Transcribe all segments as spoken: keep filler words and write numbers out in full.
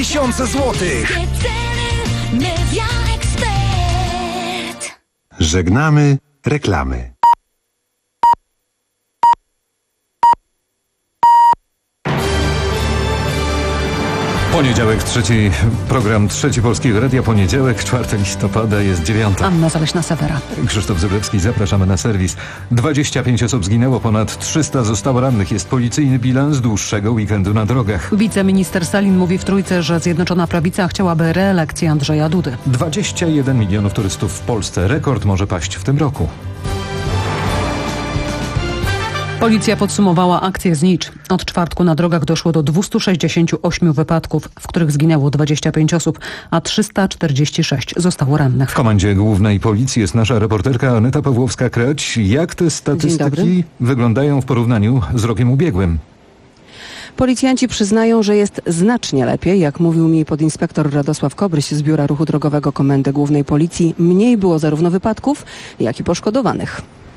tysiące złotych. Media Expert. Żegnamy reklamy. Poniedziałek, trzeci program Trzeci Polskiego Radia. Poniedziałek, czwartego listopada, jest dziewiąta. Anna Zaleśna-Sewera. Krzysztof Zyblewski, zapraszamy na serwis. dwadzieścia pięć osób zginęło, ponad trzysta zostało rannych. Jest policyjny bilans dłuższego weekendu na drogach. Wiceminister Salin mówi w Trójce, że Zjednoczona Prawica chciałaby reelekcji Andrzeja Dudy. dwadzieścia jeden milionów turystów w Polsce. Rekord może paść w tym roku. Policja podsumowała akcję Znicz. Od czwartku na drogach doszło do dwieście sześćdziesiąt osiem wypadków, w których zginęło dwadzieścia pięć osób, a trzysta czterdzieści sześć zostało rannych. W Komendzie Głównej Policji jest nasza reporterka Aneta Pawłowska-Kreć. Jak te statystyki wyglądają w porównaniu z rokiem ubiegłym? Policjanci przyznają, że jest znacznie lepiej. Jak mówił mi podinspektor Radosław Kobryś z Biura Ruchu Drogowego Komendy Głównej Policji, mniej było zarówno wypadków, jak i poszkodowanych.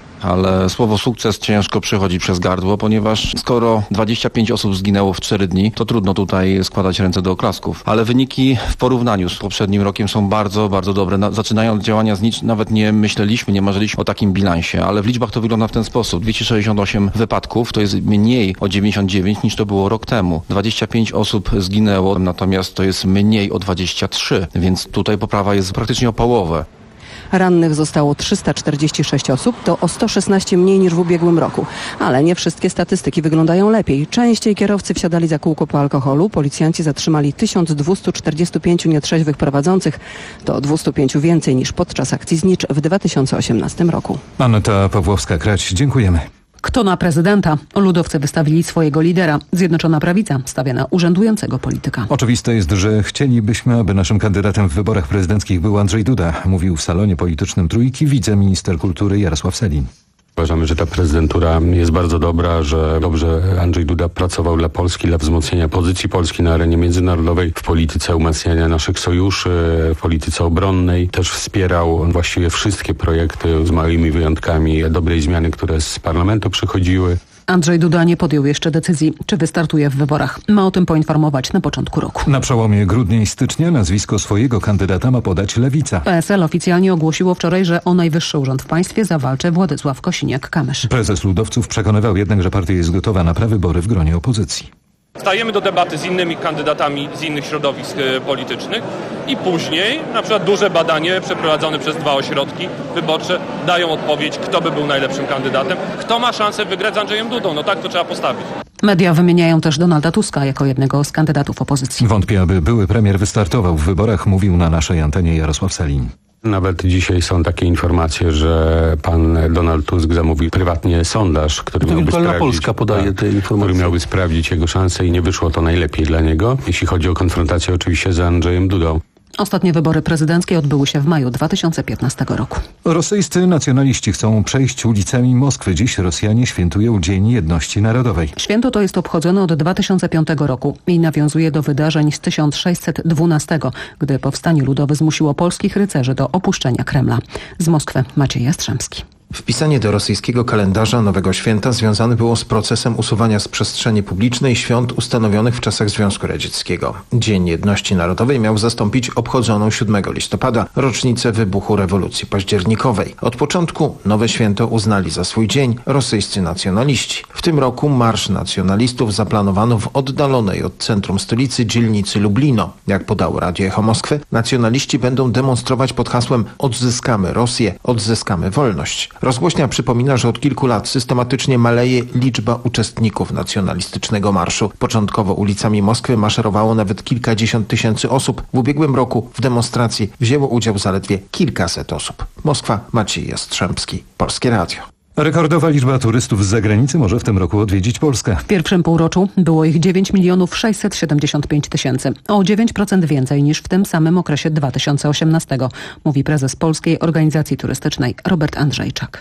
Ale słowo sukces ciężko przychodzi przez gardło, ponieważ skoro dwadzieścia pięć osób zginęło w cztery dni, to trudno tutaj składać ręce do oklasków. Ale wyniki w porównaniu z poprzednim rokiem są bardzo, bardzo dobre. Na, zaczynając działania Znicz nawet nie myśleliśmy, nie marzyliśmy o takim bilansie, ale w liczbach to wygląda w ten sposób. dwieście sześćdziesiąt osiem wypadków, to jest mniej o dziewięćdziesiąt dziewięć niż to było rok temu. dwadzieścia pięć osób zginęło, natomiast to jest mniej o dwadzieścia trzy, więc tutaj poprawa jest praktycznie o połowę. Rannych zostało trzysta czterdzieści sześć osób, to o sto szesnaście mniej niż w ubiegłym roku. Ale nie wszystkie statystyki wyglądają lepiej. Częściej kierowcy wsiadali za kółko po alkoholu. Policjanci zatrzymali tysiąc dwieście czterdzieści pięć nietrzeźwych prowadzących. To o dwieście pięć więcej niż podczas akcji Znicz w dwa tysiące osiemnastym roku. Aneta Pawłowska-Krać, dziękujemy. Kto na prezydenta? Ludowcy wystawili swojego lidera. Zjednoczona Prawica stawia na urzędującego polityka. Oczywiste jest, że chcielibyśmy, aby naszym kandydatem w wyborach prezydenckich był Andrzej Duda, mówił w salonie politycznym Trójki wiceminister kultury Jarosław Sellin. Uważamy, że ta prezydentura jest bardzo dobra, że dobrze Andrzej Duda pracował dla Polski, dla wzmocnienia pozycji Polski na arenie międzynarodowej, w polityce umacniania naszych sojuszy, w polityce obronnej. Też wspierał właściwie wszystkie projekty z małymi wyjątkami dobrej zmiany, które z parlamentu przychodziły. Andrzej Duda nie podjął jeszcze decyzji, czy wystartuje w wyborach. Ma o tym poinformować na początku roku. Na przełomie grudnia i stycznia nazwisko swojego kandydata ma podać Lewica. P S L oficjalnie ogłosiło wczoraj, że o najwyższy urząd w państwie zawalczy Władysław Kosiniak-Kamysz. Prezes Ludowców przekonywał jednak, że partia jest gotowa na prawybory w gronie opozycji. Stajemy do debaty z innymi kandydatami z innych środowisk politycznych i później na przykład duże badanie przeprowadzone przez dwa ośrodki wyborcze dają odpowiedź, kto by był najlepszym kandydatem, kto ma szansę wygrać z Andrzejem Dudą. No tak to trzeba postawić. Media wymieniają też Donalda Tuska jako jednego z kandydatów opozycji. Wątpię, aby były premier wystartował w wyborach, mówił na naszej antenie Jarosław Sellin. Nawet dzisiaj są takie informacje, że pan Donald Tusk zamówił prywatnie sondaż, który miałby sprawdzić, Polska podaje te informacje. który miałby sprawdzić jego szanse i nie wyszło to najlepiej dla niego, jeśli chodzi o konfrontację oczywiście z Andrzejem Dudą. Ostatnie wybory prezydenckie odbyły się w maju dwa tysiące piętnastego roku. Rosyjscy nacjonaliści chcą przejść ulicami Moskwy. Dziś Rosjanie świętują Dzień Jedności Narodowej. Święto to jest obchodzone od dwa tysiące piątego roku i nawiązuje do wydarzeń z tysiąc sześćset dwunastego, gdy powstanie ludowe zmusiło polskich rycerzy do opuszczenia Kremla. Z Moskwy Maciej Jastrzębski. Wpisanie do rosyjskiego kalendarza nowego święta związane było z procesem usuwania z przestrzeni publicznej świąt ustanowionych w czasach Związku Radzieckiego. Dzień Jedności Narodowej miał zastąpić obchodzoną siódmego listopada rocznicę wybuchu rewolucji październikowej. Od początku nowe święto uznali za swój dzień rosyjscy nacjonaliści. W tym roku marsz nacjonalistów zaplanowano w oddalonej od centrum stolicy dzielnicy Lublino. Jak podało Radio Echo Moskwy, nacjonaliści będą demonstrować pod hasłem „Odzyskamy Rosję, odzyskamy wolność”. Rozgłośnia przypomina, że od kilku lat systematycznie maleje liczba uczestników nacjonalistycznego marszu. Początkowo ulicami Moskwy maszerowało nawet kilkadziesiąt tysięcy osób. W ubiegłym roku w demonstracji wzięło udział zaledwie kilkaset osób. Moskwa, Maciej Jastrzębski, Polskie Radio. Rekordowa liczba turystów z zagranicy może w tym roku odwiedzić Polskę. W pierwszym półroczu było ich dziewięć milionów sześćset siedemdziesiąt pięć tysięcy. O dziewięć procent więcej niż w tym samym okresie dwa tysiące osiemnastego, mówi prezes Polskiej Organizacji Turystycznej Robert Andrzejczak.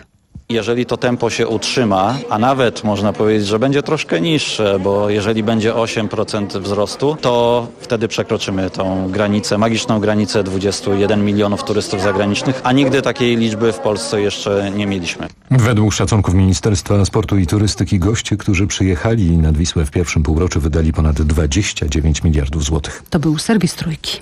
Jeżeli to tempo się utrzyma, a nawet można powiedzieć, że będzie troszkę niższe, bo jeżeli będzie osiem procent wzrostu, to wtedy przekroczymy tą granicę, magiczną granicę dwudziestu jeden milionów turystów zagranicznych, a nigdy takiej liczby w Polsce jeszcze nie mieliśmy. Według szacunków Ministerstwa Sportu i Turystyki goście, którzy przyjechali nad Wisłę w pierwszym półroczu, wydali ponad dwadzieścia dziewięć miliardów złotych. To był serwis Trójki.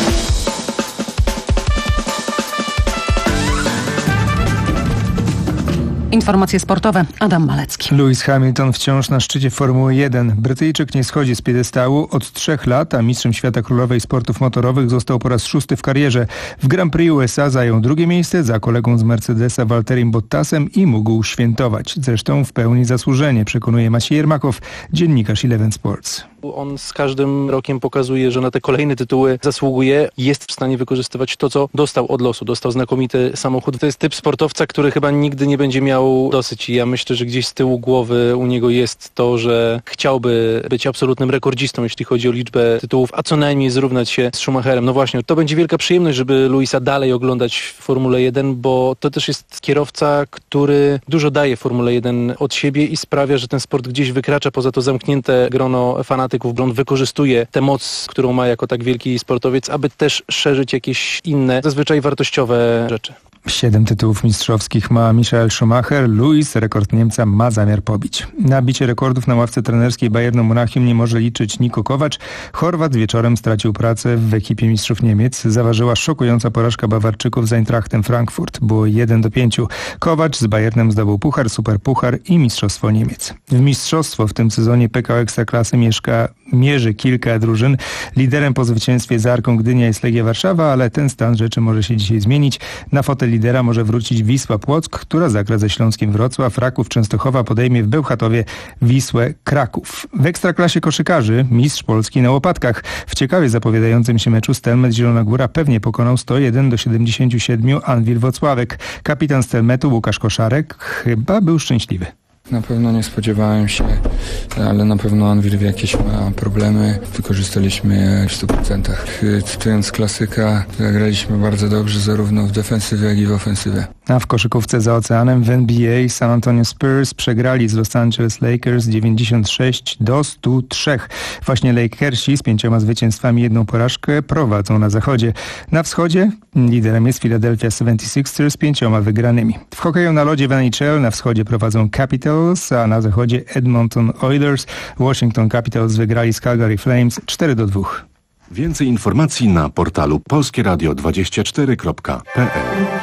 Informacje sportowe. Adam Malecki. Lewis Hamilton wciąż na szczycie Formuły jeden. Brytyjczyk nie schodzi z piedestału od trzech lat, a mistrzem świata królowej sportów motorowych został po raz szósty w karierze. W Grand Prix U S A zajął drugie miejsce za kolegą z Mercedesa Valtterim Bottasem i mógł świętować. Zresztą w pełni zasłużenie, przekonuje Maciej Jermakow, dziennikarz Eleven Sports. On z każdym rokiem pokazuje, że na te kolejne tytuły zasługuje. Jest w stanie wykorzystywać to, co dostał od losu. Dostał znakomity samochód. To jest typ sportowca, który chyba nigdy nie będzie miał dosyć. I ja myślę, że gdzieś z tyłu głowy u niego jest to, że chciałby być absolutnym rekordzistą, jeśli chodzi o liczbę tytułów, a co najmniej zrównać się z Schumacherem. No właśnie, to będzie wielka przyjemność, żeby Lewisa dalej oglądać w Formule jeden, bo to też jest kierowca, który dużo daje Formule jeden od siebie i sprawia, że ten sport gdzieś wykracza poza to zamknięte grono fanatów. On wykorzystuje tę moc, którą ma jako tak wielki sportowiec, aby też szerzyć jakieś inne, zazwyczaj wartościowe rzeczy. Siedem tytułów mistrzowskich ma Michael Schumacher. Lewis rekord Niemca ma zamiar pobić. Na bicie rekordów na ławce trenerskiej Bayernu Monachium nie może liczyć Niko Kovac. Chorwat wieczorem stracił pracę w ekipie mistrzów Niemiec. Zaważyła szokująca porażka Bawarczyków z Eintrachtem Frankfurt. Było jeden do pięciu. Kovac z Bayernem zdobył puchar, superpuchar i mistrzostwo Niemiec. W mistrzostwo w tym sezonie P K O Ekstraklasy mieszka, mierzy kilka drużyn. Liderem po zwycięstwie z Arką Gdynia jest Legia Warszawa, ale ten stan rzeczy może się dzisiaj zmienić. Na fotel lidera może wrócić Wisła Płock, która zagra ze Śląskiem Wrocław. Raków Częstochowa podejmie w Bełchatowie Wisłę Kraków. W Ekstraklasie koszykarzy mistrz Polski na łopatkach. W ciekawie zapowiadającym się meczu Stelmet Zielona Góra pewnie pokonał sto jeden do siedemdziesięciu siedmiu Anwil Włocławek. Kapitan Stelmetu Łukasz Koszarek chyba był szczęśliwy. Na pewno nie spodziewałem się, ale na pewno Anwil jakieś ma problemy. Wykorzystaliśmy je w stu procentach. Cytując klasyka, zagraliśmy bardzo dobrze zarówno w defensywie, jak i w ofensywie. A w koszykówce za oceanem w N B A San Antonio Spurs przegrali z Los Angeles Lakers dziewięćdziesiąt sześć do stu trzech. Właśnie Lakersi z pięcioma zwycięstwami, jedną porażkę prowadzą na zachodzie. Na wschodzie liderem jest Philadelphia seventy-sixers z pięcioma wygranymi. W hokeju na lodzie w N H L na wschodzie prowadzą Capitals, a na zachodzie Edmonton Oilers. Washington Capitals wygrali z Calgary Flames cztery do dwóch. Więcej informacji na portalu polskie radio dwadzieścia cztery kropka p l.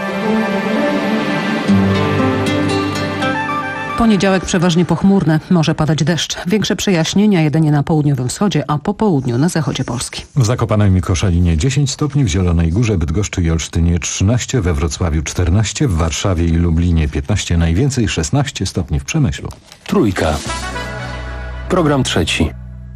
Poniedziałek przeważnie pochmurny, może padać deszcz. Większe przejaśnienia jedynie na południowym wschodzie, a po południu na zachodzie Polski. W Zakopanem i Koszalinie dziesięć stopni, w Zielonej Górze, Bydgoszczy i Olsztynie trzynaście, we Wrocławiu czternaście, w Warszawie i Lublinie piętnaście, najwięcej szesnaście stopni w Przemyślu. Trójka. Program trzeci.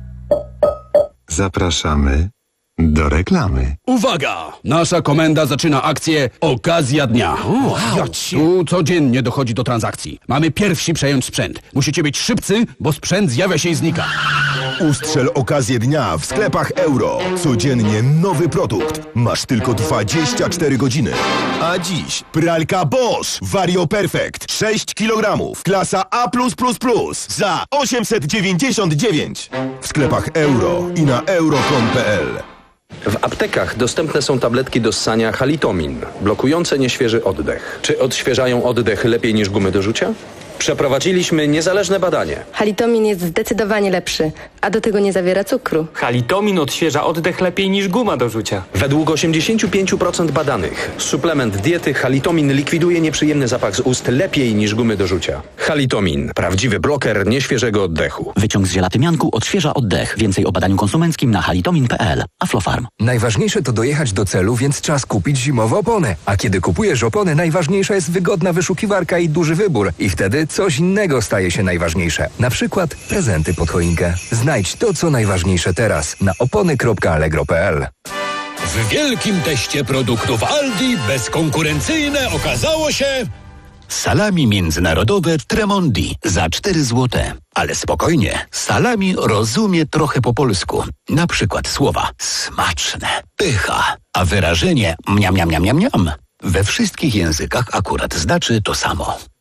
Zapraszamy do reklamy. Uwaga! Nasza komenda zaczyna akcję Okazja Dnia. Wow. Tu codziennie dochodzi do transakcji. Mamy pierwsi przejąć sprzęt. Musicie być szybcy, bo sprzęt zjawia się i znika. Ustrzel okazję dnia w sklepach Euro. Codziennie nowy produkt. Masz tylko dwadzieścia cztery godziny. A dziś pralka Bosch Vario Perfect sześć kilogramów. Klasa A plus plus plus za osiemset dziewięćdziesiąt dziewięć. W sklepach Euro i na euro kropka com kropka p l. W aptekach dostępne są tabletki do ssania Halitomin, blokujące nieświeży oddech. Czy odświeżają oddech lepiej niż gumy do rzucia? Przeprowadziliśmy niezależne badanie. Halitomin jest zdecydowanie lepszy, a do tego nie zawiera cukru. Halitomin odświeża oddech lepiej niż guma do rzucia. Według osiemdziesiąt pięć procent badanych suplement diety Halitomin likwiduje nieprzyjemny zapach z ust lepiej niż gumy do rzucia. Halitomin, prawdziwy bloker nieświeżego oddechu. Wyciąg z żelatymianku odświeża oddech. Więcej o badaniu konsumenckim na halitomin kropka p l. Aflofarm. Najważniejsze to dojechać do celu, więc czas kupić zimowe opony. A kiedy kupujesz opony, najważniejsza jest wygodna wyszukiwarka i duży wybór. I wtedy coś innego staje się najważniejsze. Na przykład prezenty pod choinkę. Znajdź to, co najważniejsze teraz na opony kropka allegro kropka p l. W wielkim teście produktów Aldi bezkonkurencyjne okazało się... Salami międzynarodowe Tremondi za cztery złote. Ale spokojnie, salami rozumie trochę po polsku. Na przykład słowa smaczne, pycha, a wyrażenie mniam, mniam, mniam, mniam, mniam we wszystkich językach akurat znaczy to samo.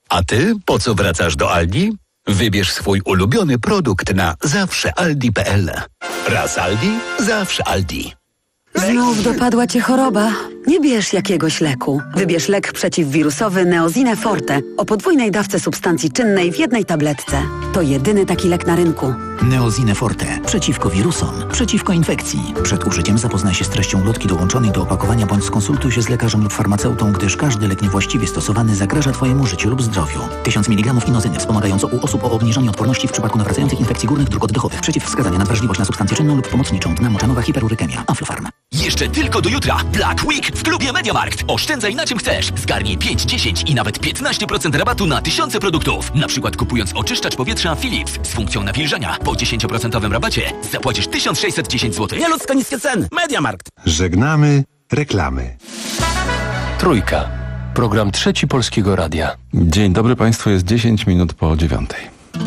A ty po co wracasz do Aldi? Wybierz swój ulubiony produkt na zawsze aldi kropka p l. Raz Aldi, zawsze Aldi. Znów dopadła cię choroba? Nie bierz jakiegoś leku. Wybierz lek przeciwwirusowy Neozine Forte o podwójnej dawce substancji czynnej w jednej tabletce. To jedyny taki lek na rynku. Neozine Forte. Przeciwko wirusom. Przeciwko infekcji. Przed użyciem zapoznaj się z treścią ulotki dołączonej do opakowania bądź skonsultuj się z lekarzem lub farmaceutą, gdyż każdy lek niewłaściwie stosowany zagraża Twojemu życiu lub zdrowiu. tysiąc miligramów inozyny wspomagająco u osób o obniżonej odporności w przypadku nawracających infekcji górnych dróg oddechowych. Przeciwwskazania na wrażliwość na substancję czynną lub pomocniczą. Dna moczanowa hiperurykemia. Aflofarm. Jeszcze tylko do jutra. Black Week w klubie MediaMarkt. Oszczędzaj na czym chcesz. Zgarnij pięć, dziesięć i nawet piętnaście procent rabatu na tysiące produktów. Na przykład kupując oczyszczacz powietrza Philips z funkcją nawilżania po dziesięć procent rabacie zapłacisz tysiąc sześćset dziesięć złotych. Nieludzko niskie ceny. MediaMarkt. Żegnamy reklamy. Trójka. Program Trzeci Polskiego Radia. Dzień dobry Państwu, jest dziesięć minut po dziewiątej.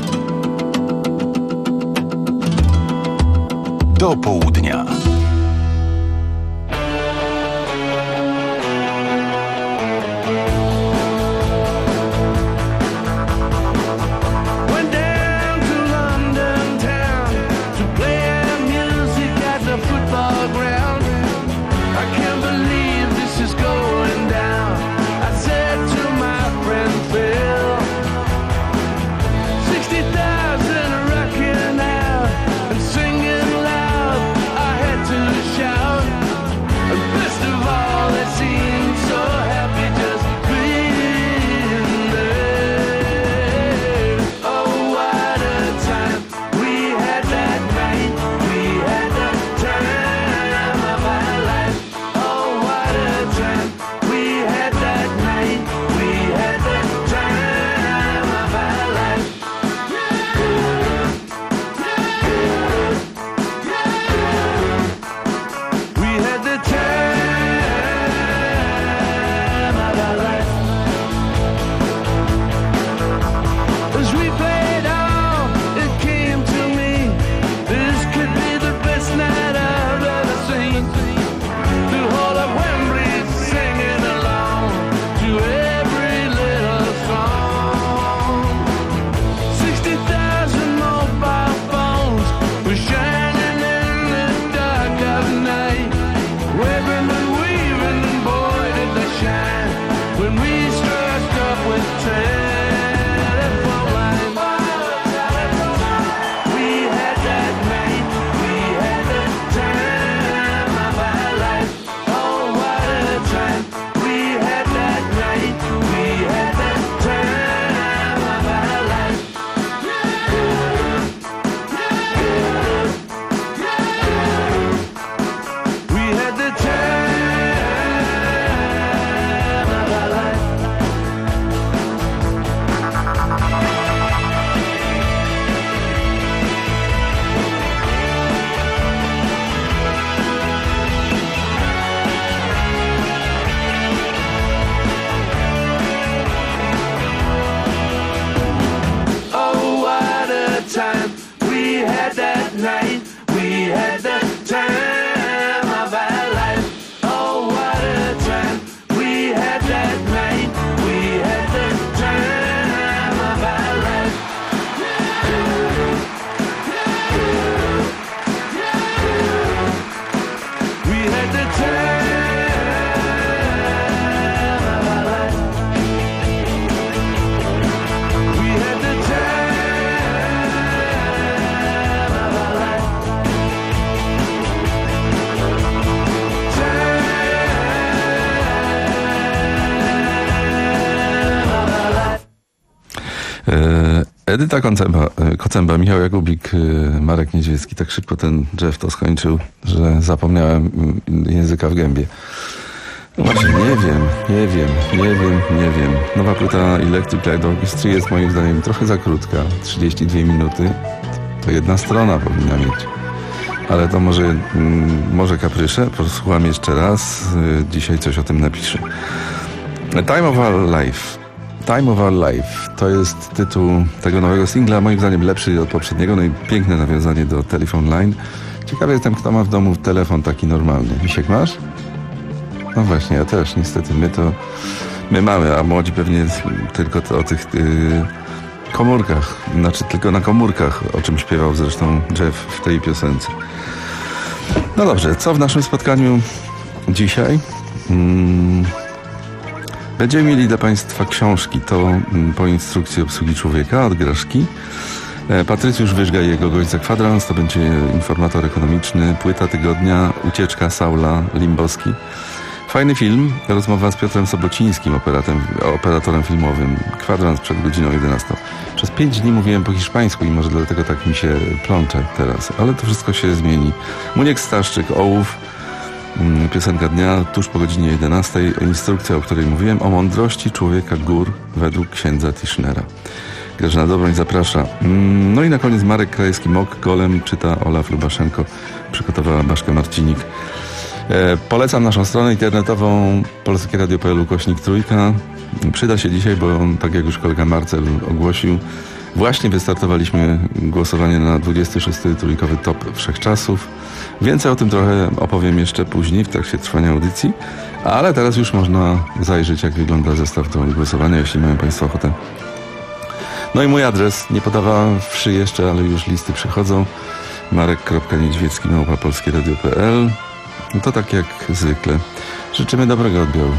Do południa. Edyta Kocemba, Kocemba, Michał Jakubik, Marek Niedźwiecki. Tak szybko ten Jeff to skończył, że zapomniałem języka w gębie. No właśnie, nie wiem, nie wiem, nie wiem, nie wiem. Nowa płyta Electric Light Orchestra jest moim zdaniem trochę za krótka. trzydzieści dwie minuty. To jedna strona powinna mieć. Ale to może, mm, może kapryszę. Posłucham jeszcze raz. Dzisiaj coś o tym napiszę. Time of Our Life. Time of Our Life to jest tytuł tego nowego singla, moim zdaniem lepszy od poprzedniego, no i piękne nawiązanie do Telephone Line. Ciekawy jestem, kto ma w domu telefon taki normalny. Misiek, masz? No właśnie, ja też. Niestety my to My mamy, a młodzi pewnie tylko to, o tych yy, komórkach, znaczy tylko na komórkach, o czym śpiewał zresztą Jeff w tej piosence. No dobrze, co w naszym spotkaniu dzisiaj? Hmm. Będziemy mieli dla Państwa książki, to mm, po instrukcji obsługi człowieka od Graszki. E, Patrycjusz Wyżga i jego gość za kwadrans, to będzie informator ekonomiczny, płyta tygodnia, ucieczka Saula Limbowski. Fajny film, rozmowa z Piotrem Sobocińskim, operatem, operatorem filmowym. Kwadrans przed godziną jedenastą. Przez pięć dni mówiłem po hiszpańsku i może dlatego tak mi się plącze teraz, ale to wszystko się zmieni. Muniek Staszczyk, Ołów, piosenka dnia, tuż po godzinie jedenastej. Instrukcja, o której mówiłem, o mądrości człowieka gór według księdza Tischnera. Grażyna Dobroń zaprasza. No i na koniec Marek Krajewski-Mok, Golem, czyta Olaf Lubaszenko, przygotowała Baszka Marcinik. E, polecam naszą stronę internetową polskieradio kropka p l ukośnik trójka. Przyda się dzisiaj, bo tak jak już kolega Marcel ogłosił, właśnie wystartowaliśmy głosowanie na dwudziesty szósty trójkowy top wszechczasów. Więcej o tym trochę opowiem jeszcze później w trakcie trwania audycji, ale teraz już można zajrzeć, jak wygląda zestaw do głosowania, jeśli mają Państwo ochotę. No i mój adres, nie podawawszy jeszcze, ale już listy przychodzą. marek kropka niedźwiecki małpa polskieradio kropka p l. No to tak jak zwykle. Życzymy dobrego odbioru.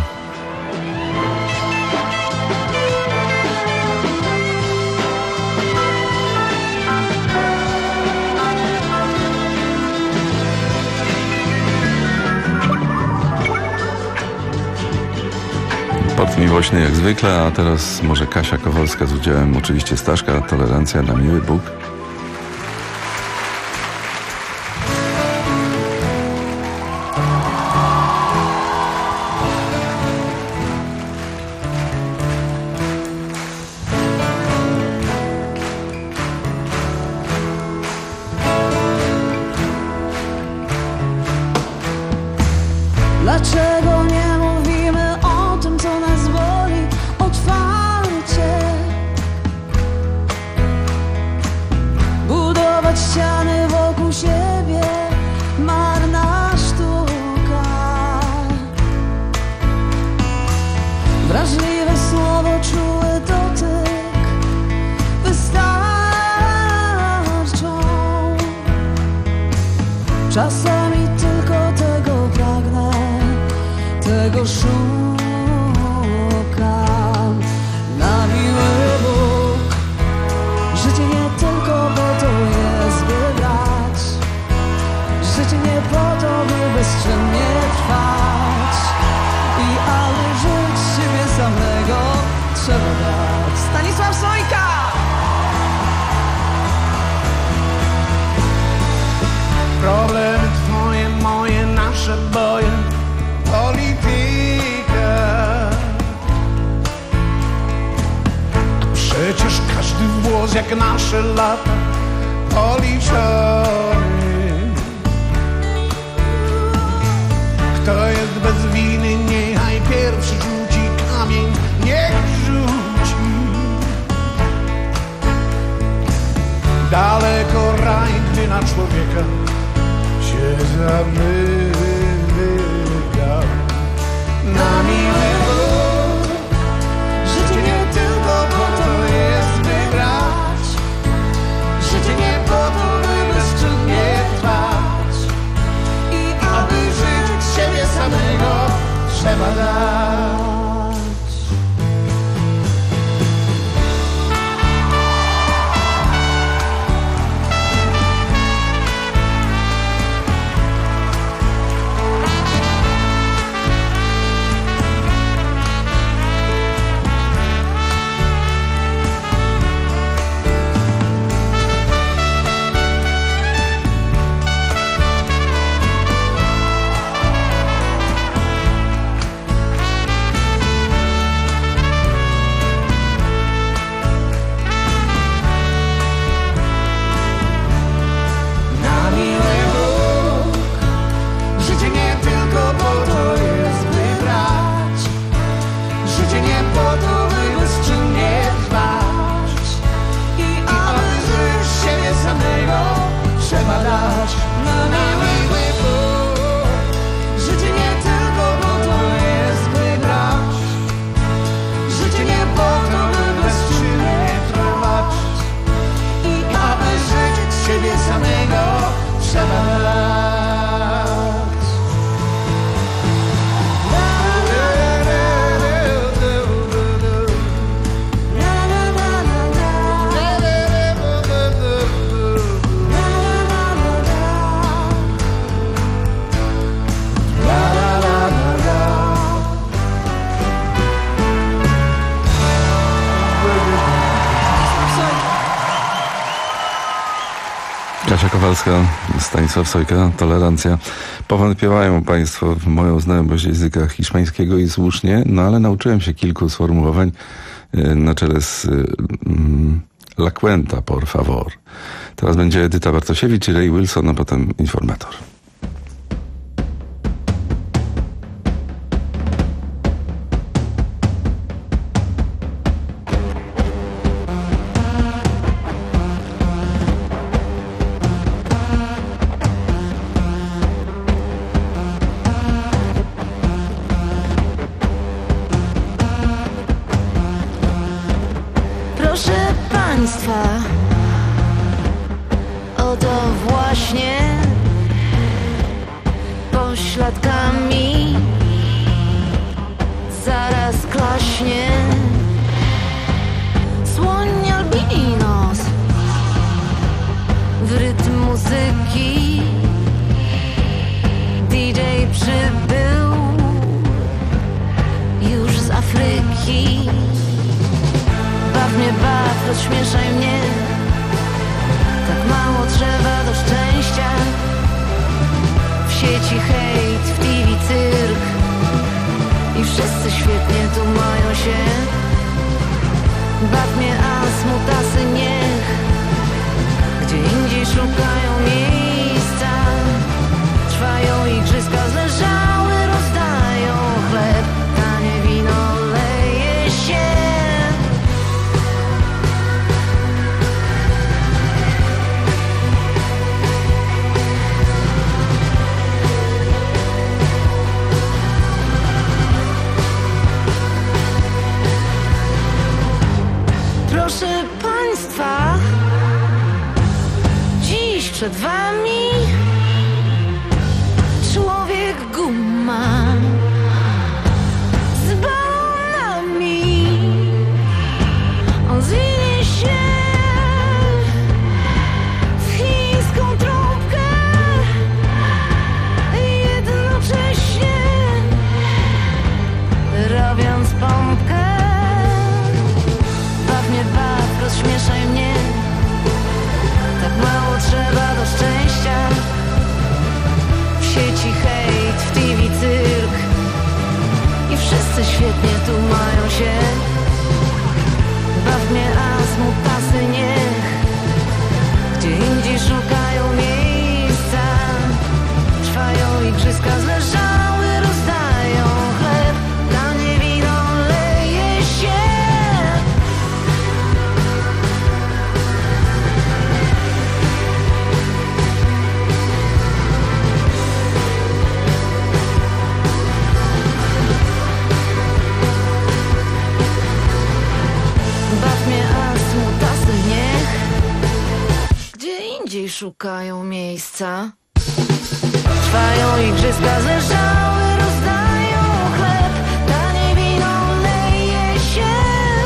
Port miłośny jak zwykle, a teraz może Kasia Kowalska z udziałem oczywiście Staszka, Tolerancja na miły Bóg. Dlaczego nie mówimy o tym, co nas boli, otwarcie? Budować ściany wokół siebie, marna sztuka. Wrażliwe słowo, czuły dotyk wystarczą. Czasami tylko tego pragnę, tego szukam. Na miły Bóg, życie nie tylko po to jest, by grać. Życie nie po to, by bezczynnie trwać. I aby żyć siebie samego trzeba dać. Stanisław Sojka! Problemy twoje, moje, nasze boje, polityka. Przecież każdy włos jak nasze lata policzony. Kto jest bez winy, niechaj pierwszy rzuci kamień, niech rzuci. Daleko raj, gdy na człowieka się zamyka. Na miły Bóg, życie nie tylko po to jest, by grać. Życie nie po to, by bezczynnie trwać. I aby żyć siebie samego trzeba dać. Kasia Kowalska, Stanisław Sojka, Tolerancja. Powątpiewają Państwo w moją znajomość języka hiszpańskiego i słusznie, no ale nauczyłem się kilku sformułowań na czele z um, La Cuenta, por favor. Teraz będzie Edyta Bartosiewicz i Ray Wilson, a potem informator. Proszę Państwa, oto właśnie pośladkami zaraz klaśnie słoń albinos w rytm muzyki. D J przybył już z Afryki. Baw mnie, baw, rozśmieszaj mnie. Tak mało trzeba do szczęścia. W sieci hejt, w T V cyrk i wszyscy świetnie tu mają się. Baw mnie, a smutasy niech gdzie indziej szukają miejsca. Trwają igrzyska, zleżały rozdają chleb. Tanie wino leje się. Proszę Państwa, dziś przed Wami człowiek guma z balonami. On zwinie się w chińską trąbkę jednocześnie robiąc pompkę. Baw mnie, baw, rozśmieszaj mnie. Tak mało trzeba do szczęścia. W sieci hejt, w T V cyrk i wszyscy świetnie tu mają się. Baw mnie, a smutasy niech gdzie indziej szukają miejsca. Trwają igrzyska, zleżały rozdają chleb. Tanie wino leje się. Baw mnie, a smutasy niech gdzie indziej szukają miejsca. Trwają igrzyska, zleżały rozdają chleb. Tanie wino leje się.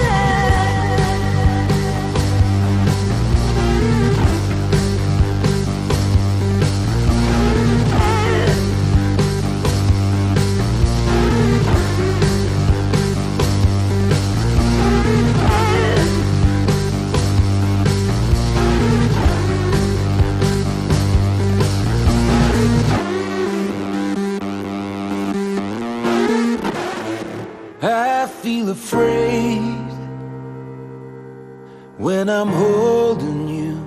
I feel afraid when I'm holding you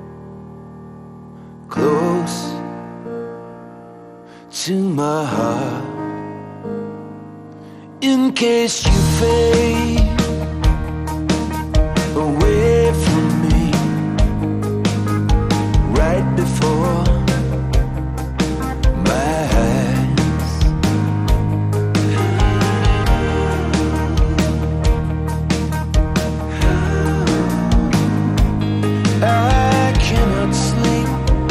close to my heart. In case you fade away from me right before my eyes. I cannot sleep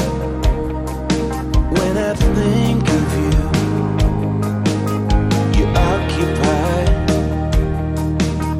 when I think of you. You occupy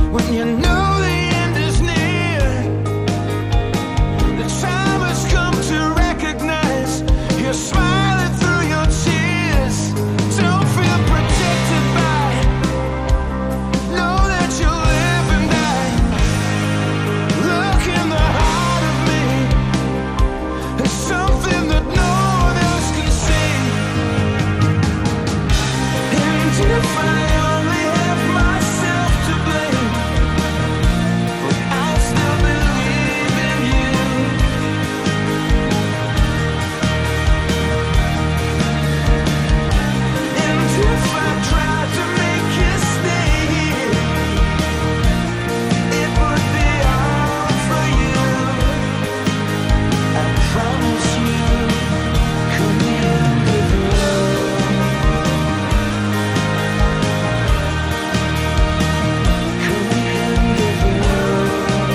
when you know the end is near. The time has come to recognize you're smiling through your tears. Don't feel protected by, know that you live and die. Look in the heart of me, there's something that no one else can see. And if I only have myself to blame, but I'll still believe in you. And if I tried to make you stay here, it would be all for you. I promise you, come here and live alone. Come here and live alone.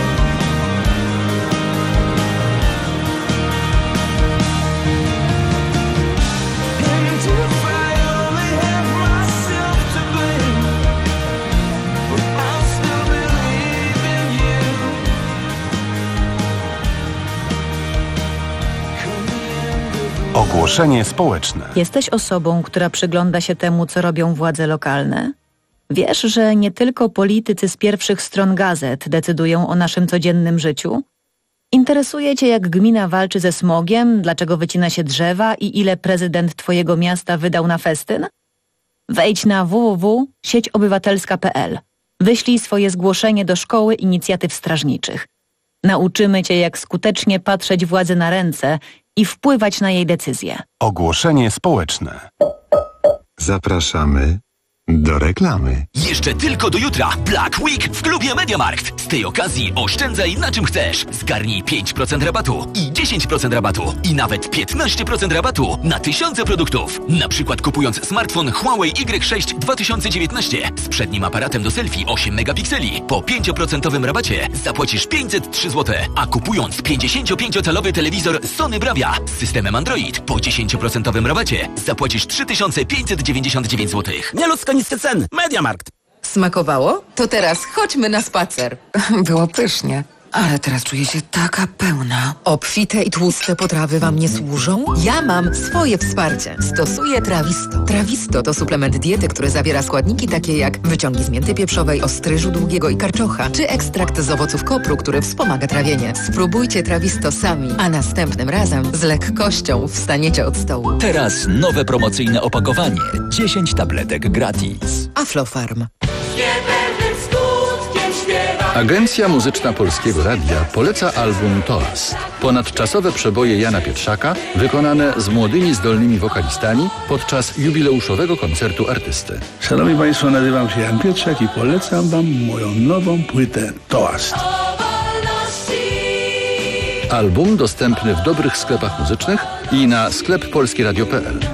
And if I only have myself to blame, but I'll still believe in you. Come here and live alone. Ogłoszenie społeczne. Jesteś osobą, która przygląda się temu, co robią władze lokalne? Wiesz, że nie tylko politycy z pierwszych stron gazet decydują o naszym codziennym życiu? Interesuje cię, jak gmina walczy ze smogiem, dlaczego wycina się drzewa i ile prezydent twojego miasta wydał na festyn? Wejdź na w w w kropka sieć obywatelska kropka p l. Wyślij swoje zgłoszenie do Szkoły Inicjatyw Strażniczych. Nauczymy cię, jak skutecznie patrzeć władzy na ręce i wpływać na jej decyzje. Ogłoszenie społeczne. Zapraszamy do reklamy. Jeszcze tylko do jutra Black Week w klubie MediaMarkt. Z tej okazji oszczędzaj na czym chcesz. Zgarnij pięć procent rabatu i dziesięć procent rabatu i nawet piętnaście procent rabatu na tysiące produktów. Na przykład kupując smartfon Huawei Y sześć dwa tysiące dziewiętnaście z przednim aparatem do selfie osiem megapikseli po pięć procent rabacie zapłacisz pięćset trzy złote, a kupując pięćdziesięciopięciocalowy telewizor Sony Bravia z systemem Android po dziesięć procent rabacie zapłacisz trzy tysiące pięćset dziewięćdziesiąt dziewięć złotych. Nieludzko niskie ceny. MediaMarkt. Smakowało? To teraz chodźmy na spacer. Było pysznie, ale teraz czuję się taka pełna. Obfite i tłuste potrawy wam nie służą? Ja mam swoje wsparcie. Stosuję Trawisto. Trawisto to suplement diety, który zawiera składniki takie jak wyciągi z mięty pieprzowej, ostryżu długiego i karczocha, czy ekstrakt z owoców kopru, który wspomaga trawienie. Spróbujcie Trawisto sami, a następnym razem z lekkością wstaniecie od stołu. Teraz nowe promocyjne opakowanie. dziesięć tabletek gratis. Aflofarm. Agencja Muzyczna Polskiego Radia poleca album Toast. Ponadczasowe przeboje Jana Pietrzaka wykonane z młodymi, zdolnymi wokalistami podczas jubileuszowego koncertu artysty. Szanowni Państwo, nazywam się Jan Pietrzak i polecam Wam moją nową płytę Toast. Album dostępny w dobrych sklepach muzycznych i na sklep polskieradio kropka p l.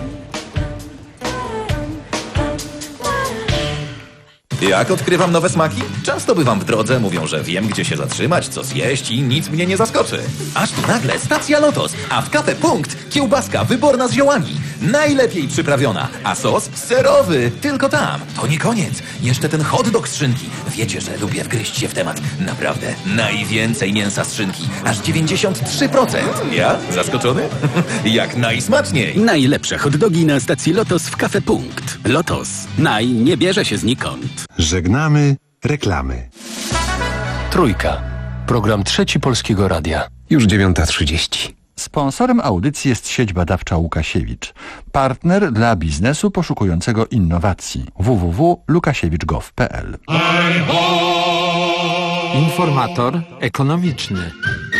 Jak odkrywam nowe smaki? Często bywam w drodze, mówią, że wiem, gdzie się zatrzymać, co zjeść i nic mnie nie zaskoczy. Aż tu nagle stacja Lotos, a w Cafe Punkt kiełbaska wyborna z ziołami. Najlepiej przyprawiona, a sos serowy. Tylko tam. To nie koniec. Jeszcze ten hot dog z szynki. Wiecie, że lubię wgryźć się w temat. Naprawdę. Najwięcej mięsa z szynki. Aż dziewięćdziesiąt trzy procent. Ja? Zaskoczony? Jak najsmaczniej. Najlepsze hot dogi na stacji Lotos w Cafe Punkt. Lotos. Naj nie bierze się znikąd. Żegnamy reklamy. Trójka. Program Trzeci Polskiego Radia. Już dziewiąta trzydzieści. Sponsorem audycji jest sieć badawcza Łukasiewicz. Partner dla biznesu poszukującego innowacji. w w w kropka lukasiewicz kropka gov kropka p l. Informator ekonomiczny.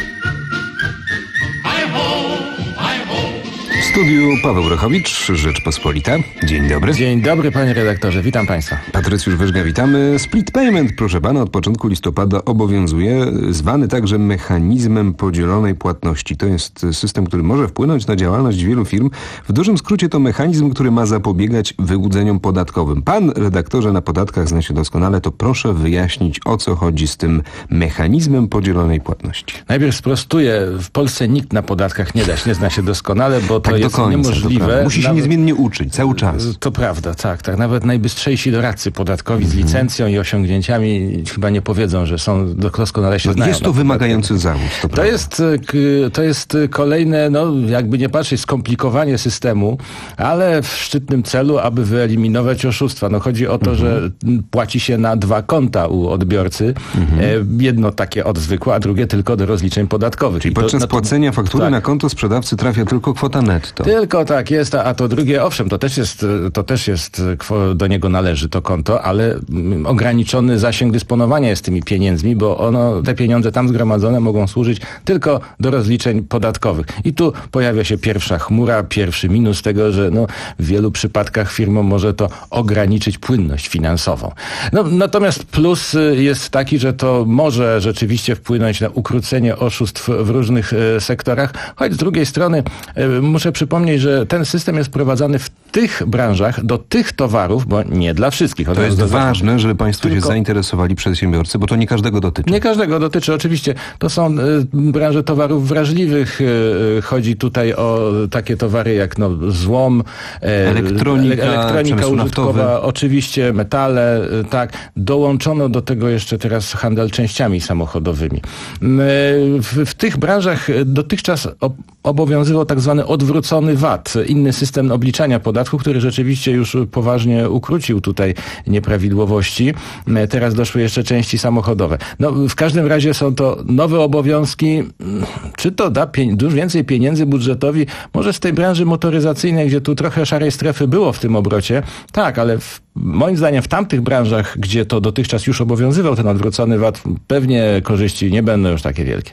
W studiu Paweł Rochowicz, Rzeczpospolita. Dzień dobry. Dzień dobry, panie redaktorze, witam państwa. Patrycjusz Wyżga, witamy. Split payment, proszę pana, od początku listopada obowiązuje, zwany także mechanizmem podzielonej płatności. To jest system, który może wpłynąć na działalność wielu firm. W dużym skrócie to mechanizm, który ma zapobiegać wyłudzeniom podatkowym. Pan, redaktorze, na podatkach zna się doskonale, to proszę wyjaśnić, o co chodzi z tym mechanizmem podzielonej płatności. Najpierw sprostuję, w Polsce nikt na podatkach nie da się, nie zna się doskonale, bo to tak jest do końca. niemożliwe. Musi się nawet, niezmiennie uczyć, cały czas. To prawda, tak, tak. Nawet najbystrzejsi doradcy podatkowi z licencją i osiągnięciami chyba nie powiedzą, że są doskonale się no, znają. Jest to wymagający zawód. To, to, jest, to jest kolejne, no jakby nie patrzeć, skomplikowanie systemu, ale w szczytnym celu, aby wyeliminować oszustwa. No chodzi o to, mhm. że płaci się na dwa konta u odbiorcy. Mhm. Jedno takie od zwykłe, a drugie tylko do rozliczeń podatkowych. Czyli to, podczas no to, płacenia faktury tak. na konto sprzedawcy trafia tylko kwota netto. Tylko tak jest, a, a to drugie, owszem, to też jest, to też jest, do niego należy to konto, ale ograniczony zasięg dysponowania jest tymi pieniędzmi, bo ono, te pieniądze tam zgromadzone mogą służyć tylko do rozliczeń podatkowych. I tu pojawia się pierwsza chmura, pierwszy minus tego, że no, w wielu przypadkach firmom może to ograniczyć płynność finansową. No, natomiast plus jest taki, że to może rzeczywiście wpłynąć na ukrócenie oszustw w różnych e, sektorach, choć z drugiej strony e, muszę przypomnieć, że ten system jest prowadzony w tych branżach, do tych towarów, bo nie dla wszystkich. To jest ważne, żeby państwo tylko... się zainteresowali, przedsiębiorcy, bo to nie każdego dotyczy. Nie każdego dotyczy, oczywiście. To są y, branże towarów wrażliwych. Y, chodzi tutaj o takie towary jak no, złom, y, elektronika, elektronika użytkowa, naftowy. Oczywiście metale, y, tak. Dołączono do tego jeszcze teraz handel częściami samochodowymi. Y, w, w tych branżach dotychczas ob- obowiązywał tak zwany odwrócony V A T, inny system obliczania podatku, który rzeczywiście już poważnie ukrócił tutaj nieprawidłowości. Teraz doszły jeszcze części samochodowe. No, w każdym razie są to nowe obowiązki. Czy to da pie- dużo więcej pieniędzy budżetowi? Może z tej branży motoryzacyjnej, gdzie tu trochę szarej strefy było w tym obrocie. Tak, ale w, moim zdaniem w tamtych branżach, gdzie to dotychczas już obowiązywał ten odwrócony V A T, pewnie korzyści nie będą już takie wielkie.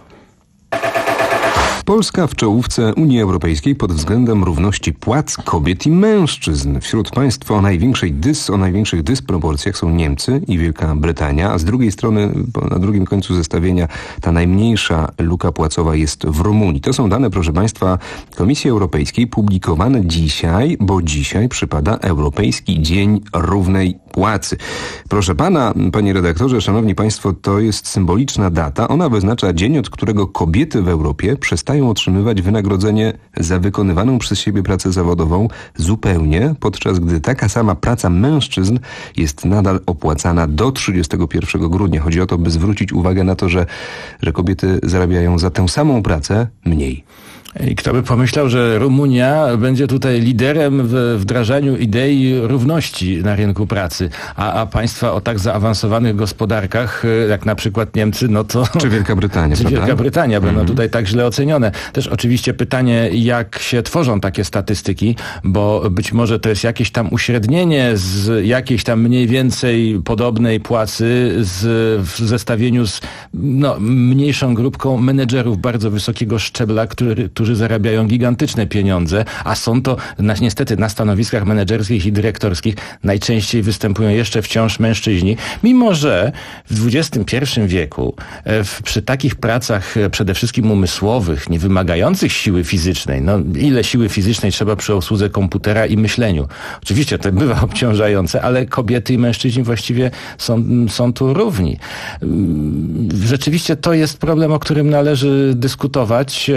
Polska w czołówce Unii Europejskiej pod względem równości płac kobiet i mężczyzn. Wśród państw o największej dys, o największych dysproporcjach są Niemcy i Wielka Brytania, a z drugiej strony, na drugim końcu zestawienia, ta najmniejsza luka płacowa jest w Rumunii. To są dane, proszę państwa, Komisji Europejskiej, publikowane dzisiaj, bo dzisiaj przypada Europejski Dzień Równej Płacy. Proszę pana, panie redaktorze, szanowni państwo, to jest symboliczna data. Ona wyznacza dzień, od którego kobiety w Europie przestają otrzymywać wynagrodzenie za wykonywaną przez siebie pracę zawodową zupełnie, podczas gdy taka sama praca mężczyzn jest nadal opłacana do trzydziestego pierwszego grudnia. Chodzi o to, by zwrócić uwagę na to, że, że kobiety zarabiają za tę samą pracę mniej. I kto by pomyślał, że Rumunia będzie tutaj liderem w wdrażaniu idei równości na rynku pracy, a, a państwa o tak zaawansowanych gospodarkach, jak na przykład Niemcy, no to... Czy Wielka Brytania, Czy prawda? Wielka Brytania będą mhm. tutaj tak źle ocenione. Też oczywiście pytanie, jak się tworzą takie statystyki, bo być może to jest jakieś tam uśrednienie z jakiejś tam mniej więcej podobnej płacy z, w zestawieniu z no, mniejszą grupką menedżerów bardzo wysokiego szczebla, który, którzy zarabiają gigantyczne pieniądze, a są to na, niestety na stanowiskach menedżerskich i dyrektorskich najczęściej występują jeszcze wciąż mężczyźni, mimo że w dwudziestym pierwszym wieku w, przy takich pracach przede wszystkim umysłowych, nie wymagających siły fizycznej, no ile siły fizycznej trzeba przy obsłudze komputera i myśleniu. Oczywiście to bywa obciążające, ale kobiety i mężczyźni właściwie są, są tu równi. Rzeczywiście to jest problem, o którym należy dyskutować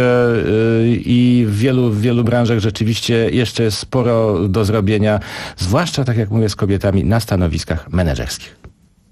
i w wielu, w wielu branżach rzeczywiście jeszcze jest sporo do zrobienia, zwłaszcza, tak jak mówię, z kobietami na stanowiskach menedżerskich.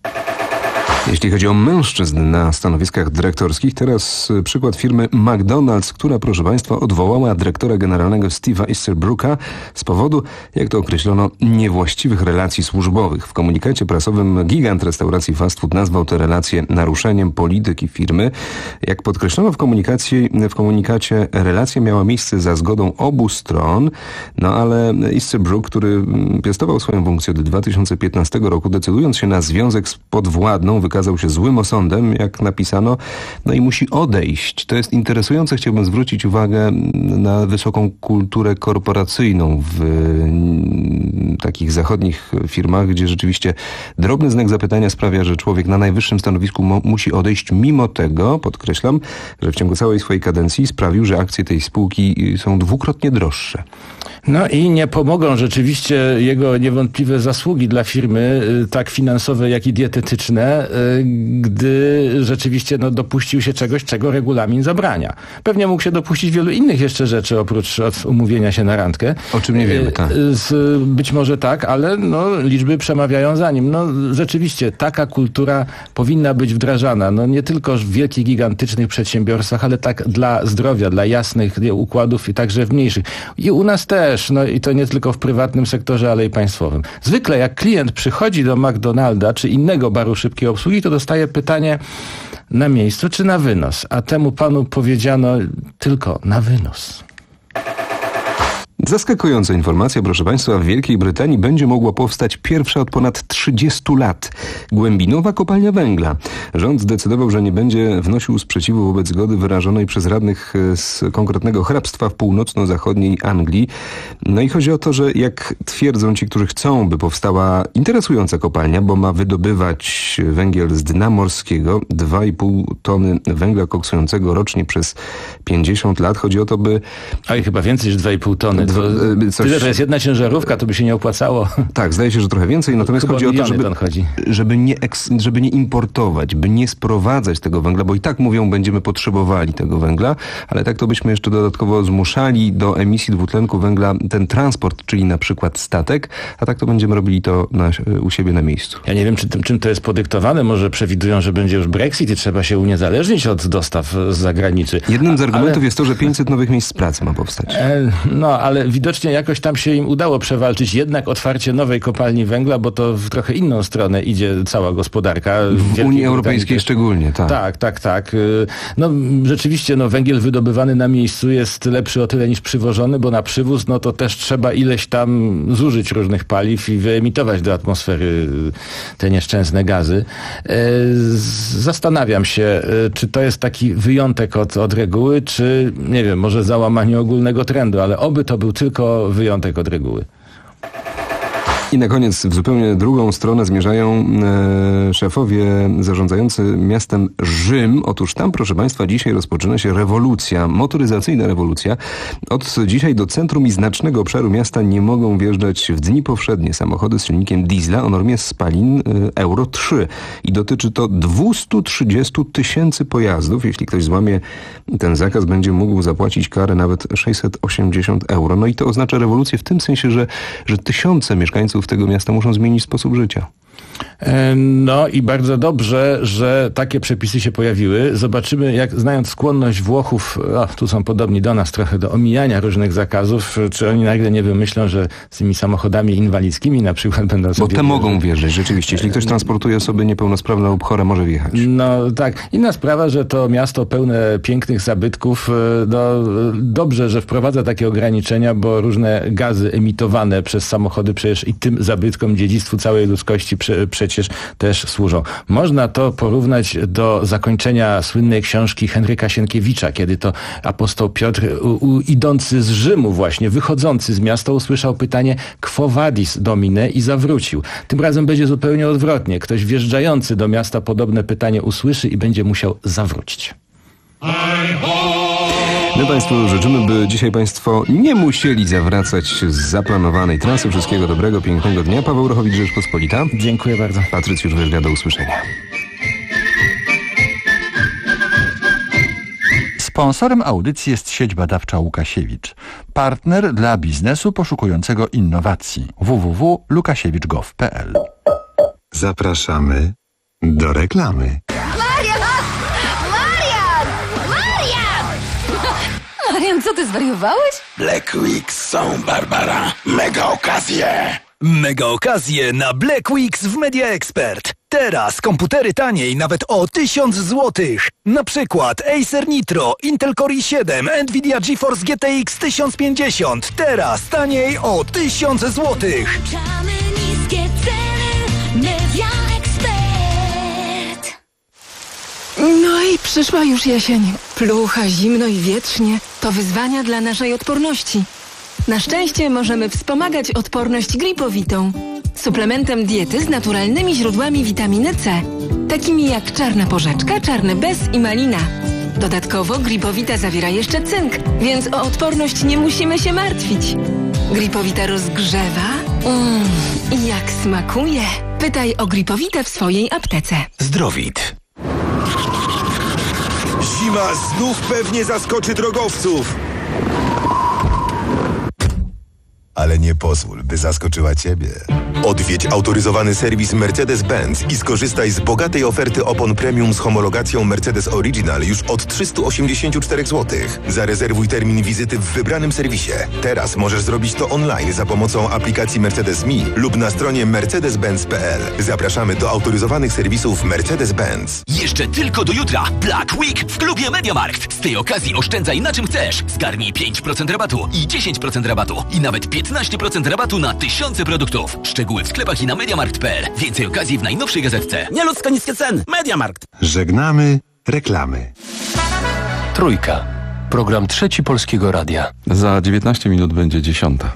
Jeśli chodzi o mężczyzn na stanowiskach dyrektorskich, teraz przykład firmy McDonald's, która, proszę państwa, odwołała dyrektora generalnego Steve'a Easterbrooka z powodu, jak to określono, niewłaściwych relacji służbowych. W komunikacie prasowym gigant restauracji fast food nazwał te relacje naruszeniem polityki firmy. Jak podkreślono w komunikacie, w komunikacie relacja miała miejsce za zgodą obu stron, no ale Easterbrook, który piastował swoją funkcję od dwa tysiące piętnastego roku, decydując się na związek z podwładną, wykazał się złym osądem, jak napisano, no i musi odejść. To jest interesujące. Chciałbym zwrócić uwagę na wysoką kulturę korporacyjną w takich zachodnich firmach, gdzie rzeczywiście drobny znak zapytania sprawia, że człowiek na najwyższym stanowisku mo- musi odejść, mimo tego, podkreślam, że w ciągu całej swojej kadencji sprawił, że akcje tej spółki są dwukrotnie droższe. No i nie pomogą rzeczywiście jego niewątpliwe zasługi dla firmy, tak finansowe, jak i dietetyczne, gdy rzeczywiście no, dopuścił się czegoś, czego regulamin zabrania. Pewnie mógł się dopuścić wielu innych jeszcze rzeczy, oprócz od umówienia się na randkę. O czym nie wiemy, tak. Z, być może tak, ale no, liczby przemawiają za nim. No, rzeczywiście taka kultura powinna być wdrażana. No, nie tylko w wielkich, gigantycznych przedsiębiorstwach, ale tak dla zdrowia, dla jasnych układów i także w mniejszych. I u nas też. No i to nie tylko w prywatnym sektorze, ale i państwowym. Zwykle jak klient przychodzi do McDonalda czy innego baru szybkiej obsługi, to dostaje pytanie na miejscu czy na wynos. A temu panu powiedziano tylko na wynos. Zaskakująca informacja, proszę Państwa, w Wielkiej Brytanii będzie mogła powstać pierwsza od ponad trzydziestu lat głębinowa kopalnia węgla. Rząd zdecydował, że nie będzie wnosił sprzeciwu wobec zgody wyrażonej przez radnych z konkretnego hrabstwa w północno-zachodniej Anglii. No i chodzi o to, że jak twierdzą ci, którzy chcą, by powstała interesująca kopalnia, bo ma wydobywać węgiel z dna morskiego, dwa i pół tony węgla koksującego rocznie przez pięćdziesiąt lat. Chodzi o to, by... A i chyba więcej niż dwa i pół tony. To, coś... Tyle, że jest jedna ciężarówka, to by się nie opłacało. Tak, zdaje się, że trochę więcej, natomiast Chyba chodzi o to, żeby, żeby, nie eks, żeby nie importować, by nie sprowadzać tego węgla, bo i tak mówią, będziemy potrzebowali tego węgla, ale tak to byśmy jeszcze dodatkowo zmuszali do emisji dwutlenku węgla ten transport, czyli na przykład statek, a tak to będziemy robili to na, u siebie na miejscu. Ja nie wiem, czy, czym to jest podyktowane, może przewidują, że będzie już Brexit i trzeba się uniezależnić od dostaw z zagranicy. Jednym z argumentów ale... jest to, że pięćset nowych miejsc pracy ma powstać. E, no, ale widocznie jakoś tam się im udało przewalczyć jednak otwarcie nowej kopalni węgla, bo to w trochę inną stronę idzie cała gospodarka. W Unii Europejskiej szczególnie, tak. Tak, tak, tak. No rzeczywiście, no węgiel wydobywany na miejscu jest lepszy o tyle niż przywożony, bo na przywóz, no to też trzeba ileś tam zużyć różnych paliw i wyemitować do atmosfery te nieszczęsne gazy. Zastanawiam się, czy to jest taki wyjątek od, od reguły, czy nie wiem, może załamanie ogólnego trendu, ale oby to był tylko wyjątek od reguły. I na koniec w zupełnie drugą stronę zmierzają e, szefowie zarządzający miastem Rzym. Otóż tam, proszę Państwa, dzisiaj rozpoczyna się rewolucja, motoryzacyjna rewolucja. Od dzisiaj do centrum i znacznego obszaru miasta nie mogą wjeżdżać w dni powszednie samochody z silnikiem diesla o normie spalin e, Euro trzy. I dotyczy to dwieście trzydzieści tysięcy pojazdów. Jeśli ktoś złamie ten zakaz, będzie mógł zapłacić karę nawet sześćset osiemdziesiąt euro. No i to oznacza rewolucję w tym sensie, że, że tysiące mieszkańców tego miasta muszą zmienić sposób życia. No i bardzo dobrze, że takie przepisy się pojawiły. Zobaczymy, jak znając skłonność Włochów, o, tu są podobni do nas trochę, do omijania różnych zakazów, czy oni nagle nie wymyślą, że z tymi samochodami inwalidzkimi na przykład będą sobie... Bo te mogą wjeżdżać, rzeczywiście. Jeśli ktoś transportuje osoby niepełnosprawne lub chore, może wjechać. No tak. Inna sprawa, że to miasto pełne pięknych zabytków, no dobrze, że wprowadza takie ograniczenia, bo różne gazy emitowane przez samochody przecież i tym zabytkom, dziedzictwu całej ludzkości prze, przecież też służą. Można to porównać do zakończenia słynnej książki Henryka Sienkiewicza, kiedy to apostoł Piotr u, u, idący z Rzymu właśnie, wychodzący z miasta, usłyszał pytanie Quo vadis, Domine, i zawrócił. Tym razem będzie zupełnie odwrotnie. Ktoś wjeżdżający do miasta podobne pytanie usłyszy i będzie musiał zawrócić. My Państwu życzymy, by dzisiaj Państwo nie musieli zawracać z zaplanowanej trasy. Wszystkiego dobrego, pięknego dnia. Paweł Rochowicz, Rzeczpospolita. Dziękuję bardzo. Patrycjusz Wyżga, do usłyszenia. Sponsorem audycji jest sieć badawcza Łukasiewicz. Partner dla biznesu poszukującego innowacji. w w w kropka łukasiewicz kropka gov kropka p l. Zapraszamy do reklamy. Marian, co ty zwariowałeś? Black Weeks są, Barbara. Mega okazje. Mega okazje na Black Weeks w Media Expert. Teraz komputery taniej nawet o tysiąc złotych. Na przykład Acer Nitro, Intel Core i siedem, Nvidia GeForce G T X tysiąc pięćdziesiąt. Teraz taniej o tysiąc złotych. Niskie ceny, Media Expert. No i przyszła już jesień. Plucha, zimno i wietrznie. To wyzwania dla naszej odporności. Na szczęście możemy wspomagać odporność gripowitą. Suplementem diety z naturalnymi źródłami witaminy C. Takimi jak czarna porzeczka, czarny bez i malina. Dodatkowo gripowita zawiera jeszcze cynk, więc o odporność nie musimy się martwić. Gripowita rozgrzewa. Mmm, i jak smakuje. Pytaj o Gripowite w swojej aptece. Zdrowit. Zima znów pewnie zaskoczy drogowców. Ale nie pozwól, by zaskoczyła Ciebie. Odwiedź autoryzowany serwis Mercedes-Benz i skorzystaj z bogatej oferty opon premium z homologacją Mercedes Original już od trzysta osiemdziesiąt cztery złotych. Zarezerwuj termin wizyty w wybranym serwisie. Teraz możesz zrobić to online za pomocą aplikacji Mercedes Me lub na stronie mercedes benz kropka p l. Zapraszamy do autoryzowanych serwisów Mercedes-Benz. Jeszcze tylko do jutra Black Week w klubie MediaMarkt. Z tej okazji oszczędzaj na czym chcesz. Zgarnij pięć procent rabatu i dziesięć procent rabatu i nawet piętnaście procent rabatu na tysiące produktów. Szczegóły w sklepach i na mediamarkt kropka p l. Więcej okazji w najnowszej gazetce. Nieludzko niskie ceny. MediaMarkt. Żegnamy reklamy. Trójka. Program Trzeci Polskiego Radia. Za dziewiętnaście minut będzie dziesiąta.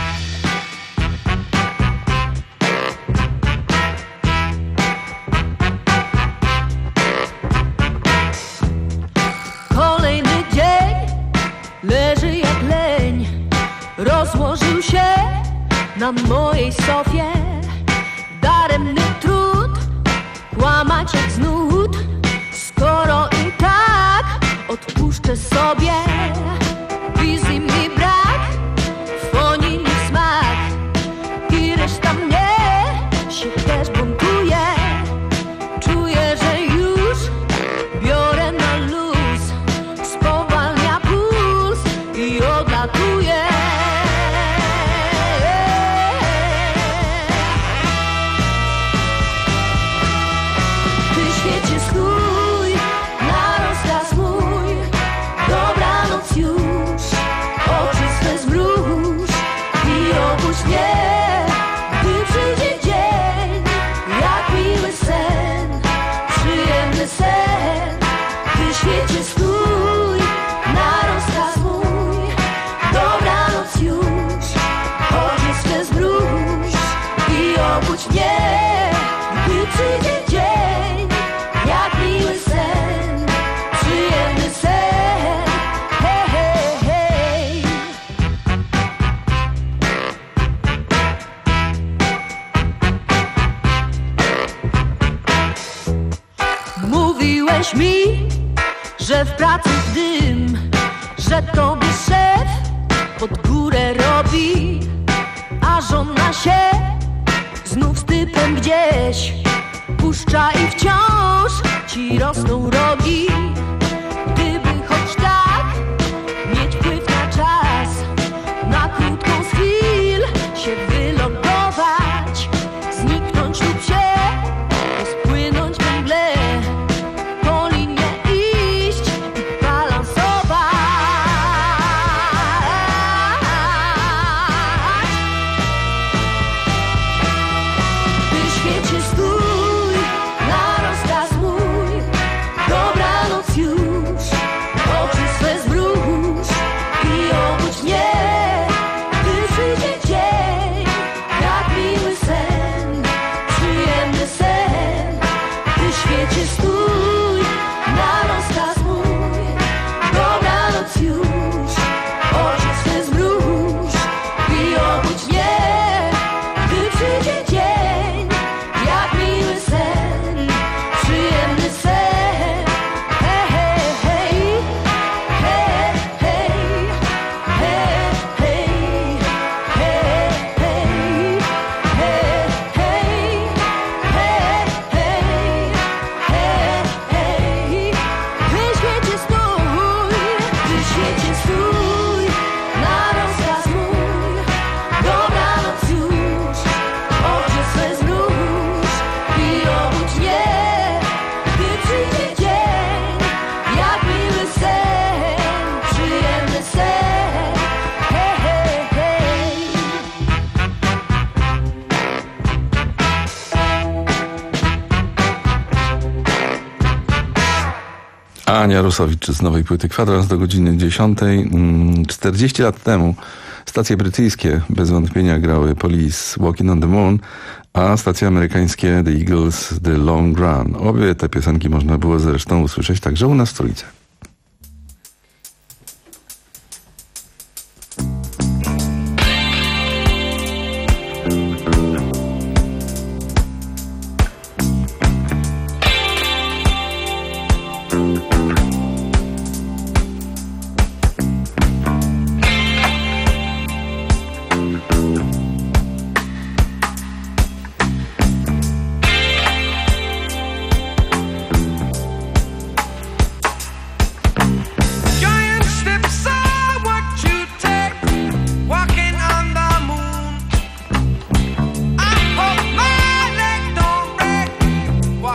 Kolejny dzień leży jak leń, rozłożył się na mojej sofie. Daremny trud, kłamać jak z nut, skoro i tak odpuszczę sobie. Wizji mi brak, fonii mi smak i reszta mnie się też buntuje. Czuję, że już biorę na luz, spowalnia puls i odlatuje. Mówiłeś mi, że w pracy dym, że tobie szef pod górę robi, a żona się znów z typem gdzieś puszcza i wciąż ci rosną rogi. Gdyby choć tak mieć wpływ na czas, na krótką z chwil się wylądować, zniknąć lub się rozpłynąć we mgle, po linię iść i balansować. Ty świecie stój na rozkaz mój, dobranoc już, oczy swe zmruż i obudź mnie, gdy przyjdzie dzień, jak miły sen, przyjemny sen. Ty świecie stój na rozkaz mój, dobranoc już, oczy swe zmruż i obudź mnie, gdy przyjdzie dzień, jak miły sen, przyjemny sen. Hej, hej, hej, hej, hej, hej, hej, hej, hej, hej, hej, hej, hej, hej. Ty świecie stój, ty świecie stój na rozkaz mój, dobranoc już, oczy swe zmruż i obudź mnie, gdy przyjdzie dzień, jak miły sen, przyjemny sen. Hej, hej, hej. Ania Rusowicz z nowej płyty Kwadrans do godziny dziesiątej. Mm, czterdzieści lat temu stacje brytyjskie bez wątpienia grały Police Walking on the Moon, a stacje amerykańskie The Eagles The Long Run. Obie te piosenki można było zresztą usłyszeć także u nas w Trójce.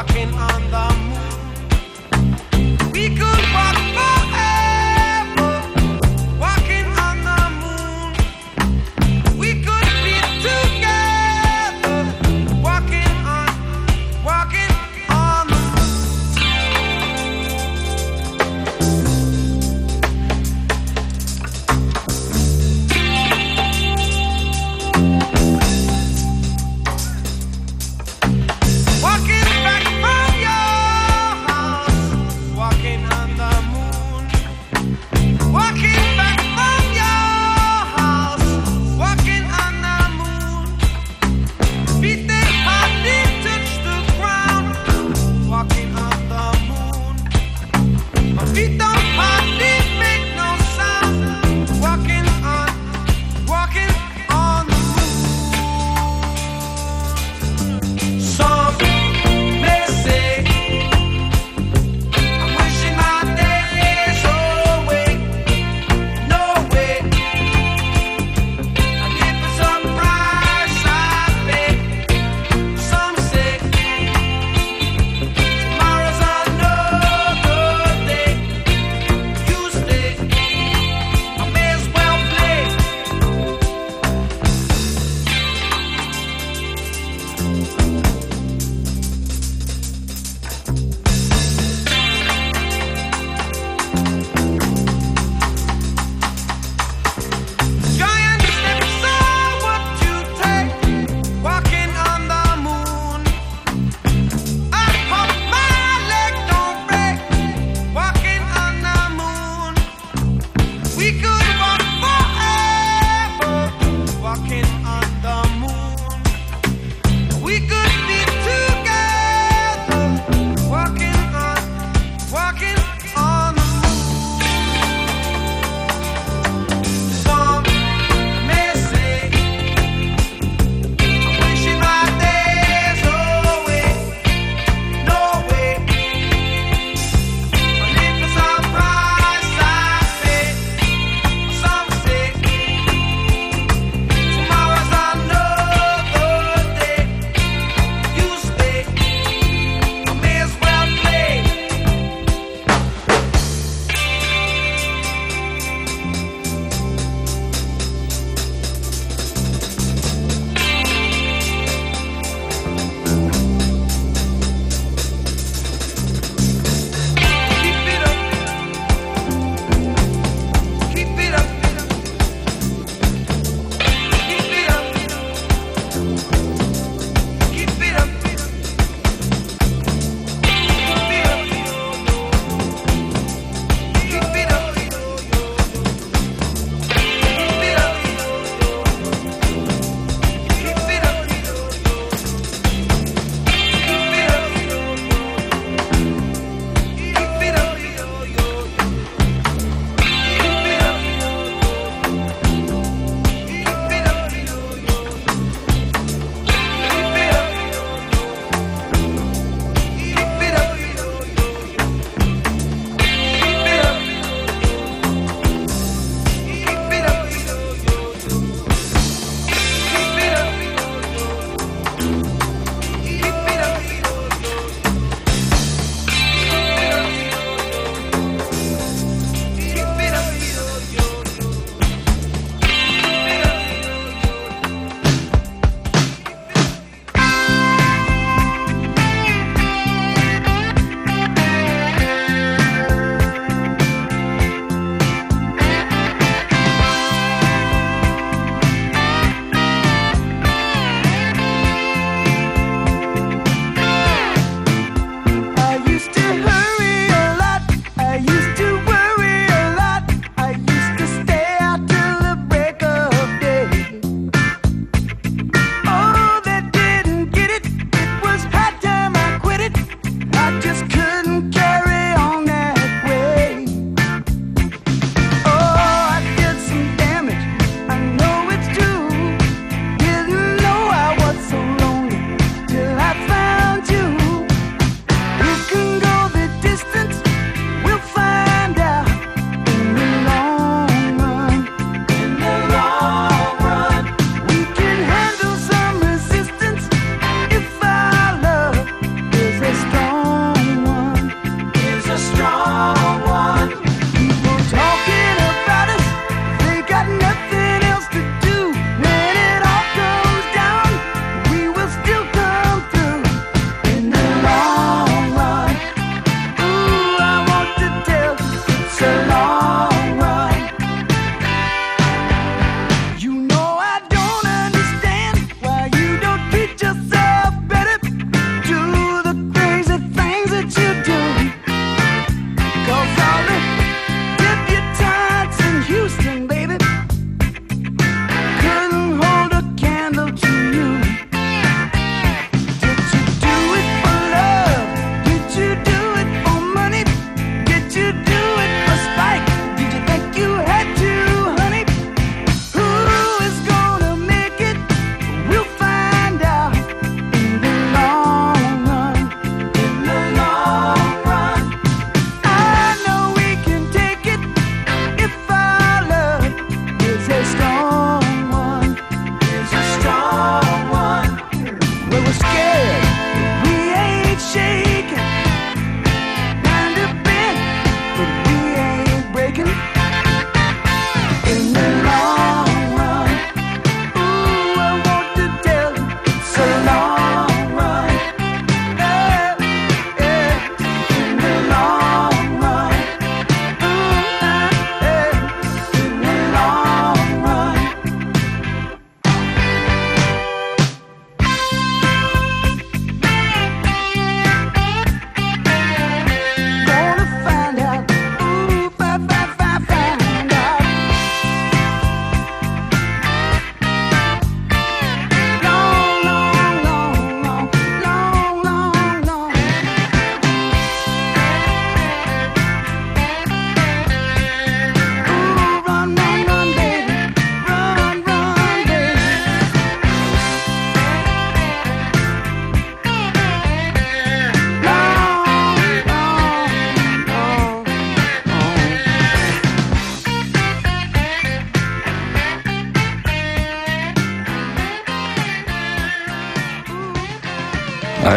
Strong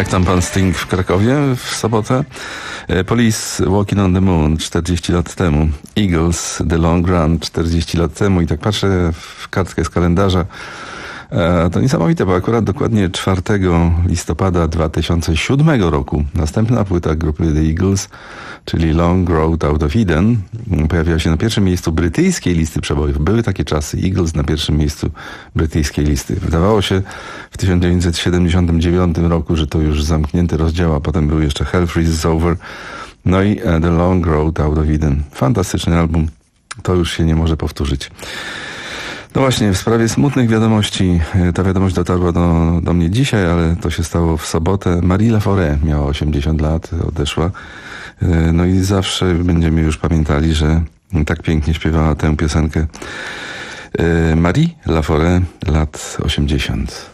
tam pan Sting w Krakowie w sobotę? Police Walking on the Moon czterdzieści lat temu. Eagles The Long Run czterdzieści lat temu. I tak patrzę w kartkę z kalendarza. To niesamowite, bo akurat dokładnie czwartego listopada dwa tysiące siódmego roku następna płyta grupy The Eagles, czyli Long Road Out of Eden, pojawiła się na pierwszym miejscu brytyjskiej listy przebojów. Były takie czasy, Eagles na pierwszym miejscu brytyjskiej listy. Wydawało się w tysiąc dziewięćset siedemdziesiątym dziewiątym roku, że to już zamknięty rozdział, a potem był jeszcze Hell Freezes Over, no i The Long Road Out of Eden. Fantastyczny album, to już się nie może powtórzyć. No właśnie, w sprawie smutnych wiadomości, ta wiadomość dotarła do, do mnie dzisiaj, ale to się stało w sobotę. Marie Laforêt miała osiemdziesiąt lat, odeszła. No i zawsze będziemy już pamiętali, że tak pięknie śpiewała tę piosenkę. Marie Laforêt, lat osiemdziesiąt.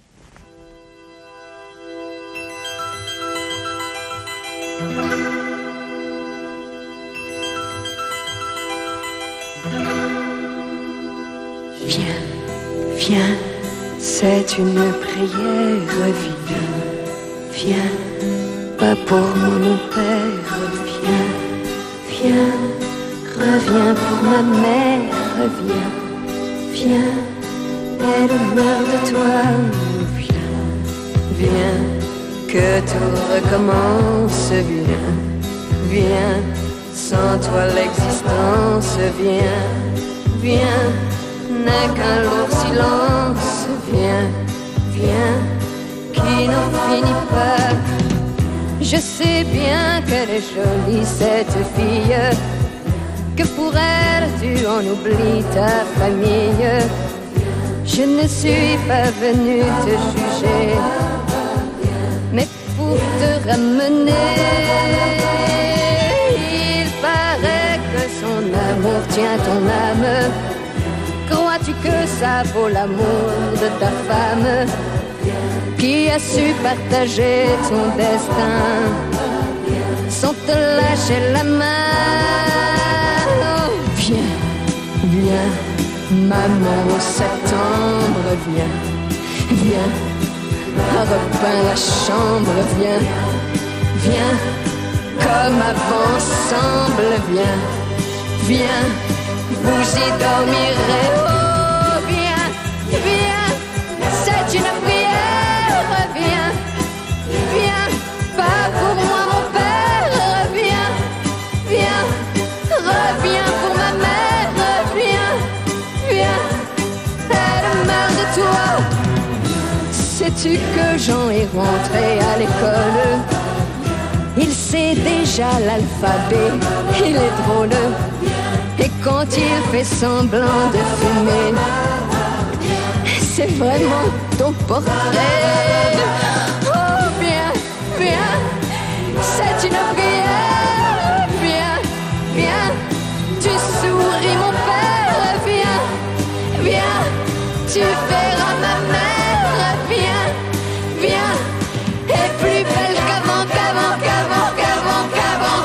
Viens, viens, c'est une prière, viens, viens, pas pour moi mon père, viens, viens, reviens pour ma mère, viens, viens, elle meurt de toi, viens, viens, que tout recommence, viens, viens, sans toi l'existence, viens, viens, n'est qu'un lourd silence, viens, viens, qui n'en finit pas. Je sais bien qu'elle est jolie cette fille, que pour elle tu en oublies ta famille. Je ne suis pas venue te juger, mais pour te ramener. Il paraît que son amour tient ton âme. Crois-tu que ça vaut l'amour de ta femme, qui a su partager ton destin sans te lâcher la main? Oh, viens, viens, maman au septembre, viens, viens, repeins la chambre, viens, viens, comme avant ensemble, viens, viens, vous y dormirez. Oh, viens, viens, c'est une prière, viens, viens, pas pour moi mon père, viens, viens, reviens pour ma mère, viens, viens, elle meurt de toi. Sais-tu que Jean est rentré à l'école? Il sait déjà l'alphabet, il est drôle. Et quand il fait semblant de fumer, c'est vraiment ton portrait. Oh, viens, viens, c'est une prière. Viens, viens, tu souris mon père. Viens, viens, tu verras ma mère. Viens, viens, et plus belle qu'avant, qu'avant, qu'avant, qu'avant, qu'avant.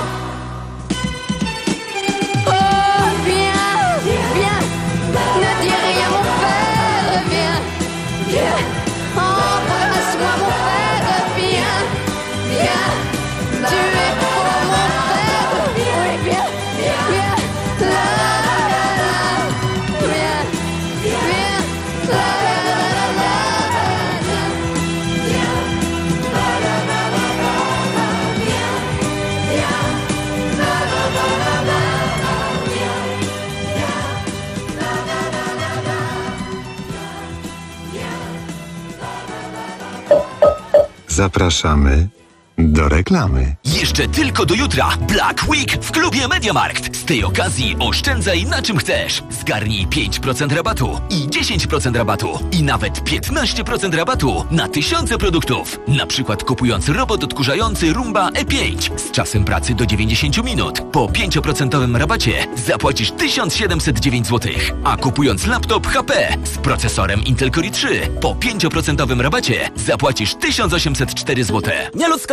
Oh, viens, viens, ne dis rien mon père. Viens, viens, embrasse-moi mon père. Viens, viens, tu es pour mon père. Oui, viens, viens, la la la, viens, viens, la la la la, viens, la la la la la, viens, viens, la la la la la, viens, viens, la la la la la, viens. Zapraszamy do reklamy. Jeszcze tylko do jutra Black Week w klubie MediaMarkt. Z tej okazji oszczędzaj na czym chcesz. Zgarnij pięć procent rabatu i dziesięć procent rabatu i nawet piętnaście procent rabatu na tysiące produktów. Na przykład kupując robot odkurzający Roomba E pięć z czasem pracy do dziewięćdziesiąt minut. Po pięć procent rabacie zapłacisz tysiąc siedemset dziewięć złotych. A kupując laptop H P z procesorem Intel Core i trzy po pięć procent rabacie zapłacisz tysiąc osiemset cztery złote. Nieludzko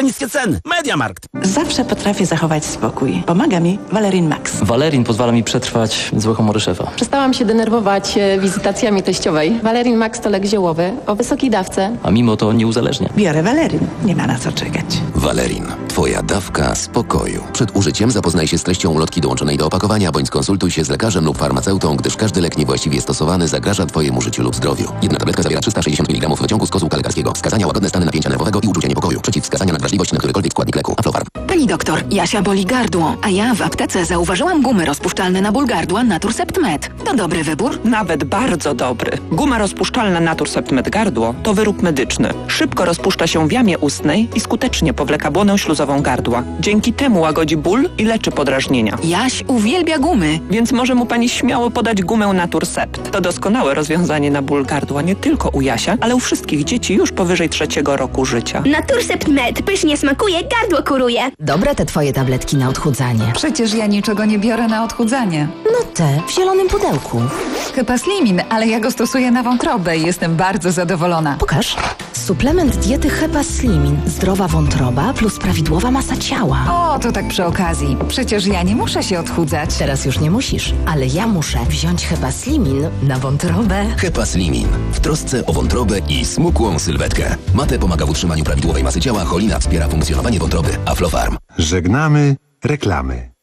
niskie ceny. MediaMarkt. Zawsze potrafię zachować spokój. Pomaga mi Valerin Max. Valerin pozwala mi przetrwać złe humory szefa. Przestałam się denerwować e, wizytacjami teściowej. Valerin Max to lek ziołowy o wysokiej dawce. A mimo to nie uzależnia. Biorę Valerin. Nie ma na co czekać. Valerin. Twoja dawka spokoju. Przed użyciem zapoznaj się z treścią ulotki dołączonej do opakowania, bądź skonsultuj się z lekarzem lub farmaceutą, gdyż każdy lek niewłaściwie stosowany zagraża Twojemu życiu lub zdrowiu. Jedna tabletka zawiera trzysta sześćdziesiąt miligramów wyciągu z kozłka lekarskiego. Wskazania: łagodne stany napięcia nerwowego i uczucia niepokoju. Przeciwwskazania: nadwrażliwość na którykolwiek składnik leku. Aflofarm. Pani doktor, Jasia boli gardło, a ja w aptece zauważyłam gumy rozpuszczalne na ból gardła Naturcept Med. To dobry wybór? Nawet bardzo dobry. Guma rozpuszczalna Naturcept Med gardło to wyrób medyczny. Szybko rozpuszcza się w jamie ustnej i skutecznie powleka błonę śluzową gardła. Dzięki temu łagodzi ból i leczy podrażnienia. Jaś uwielbia gumy. Więc może mu pani śmiało podać gumę Naturcept. To doskonałe rozwiązanie na ból gardła nie tylko u Jasia, ale u wszystkich dzieci już powyżej trzeciego roku życia. Naturcept Med pysznie smakuje, gardło kuruje. Dobre te twoje tabletki na odchudzanie. Przecież ja niczego nie biorę na odchudzanie. No te, w zielonym pudełku. Hepaslimin, ale ja go stosuję na wątrobę i jestem bardzo zadowolona. Pokaż. Suplement diety Hepaslimin. Zdrowa wątroba plus prawidłowa masa ciała. O, to tak przy okazji. Przecież ja nie muszę się odchudzać. Teraz już nie musisz, ale ja muszę wziąć Hepaslimin na wątrobę. Hepaslimin. W trosce o wątrobę i smukłą sylwetkę. Mate pomaga w utrzymaniu prawidłowej masy ciała, cholina wspiera funkcjonowanie wątroby. Aflofarm. Żegnamy reklamy.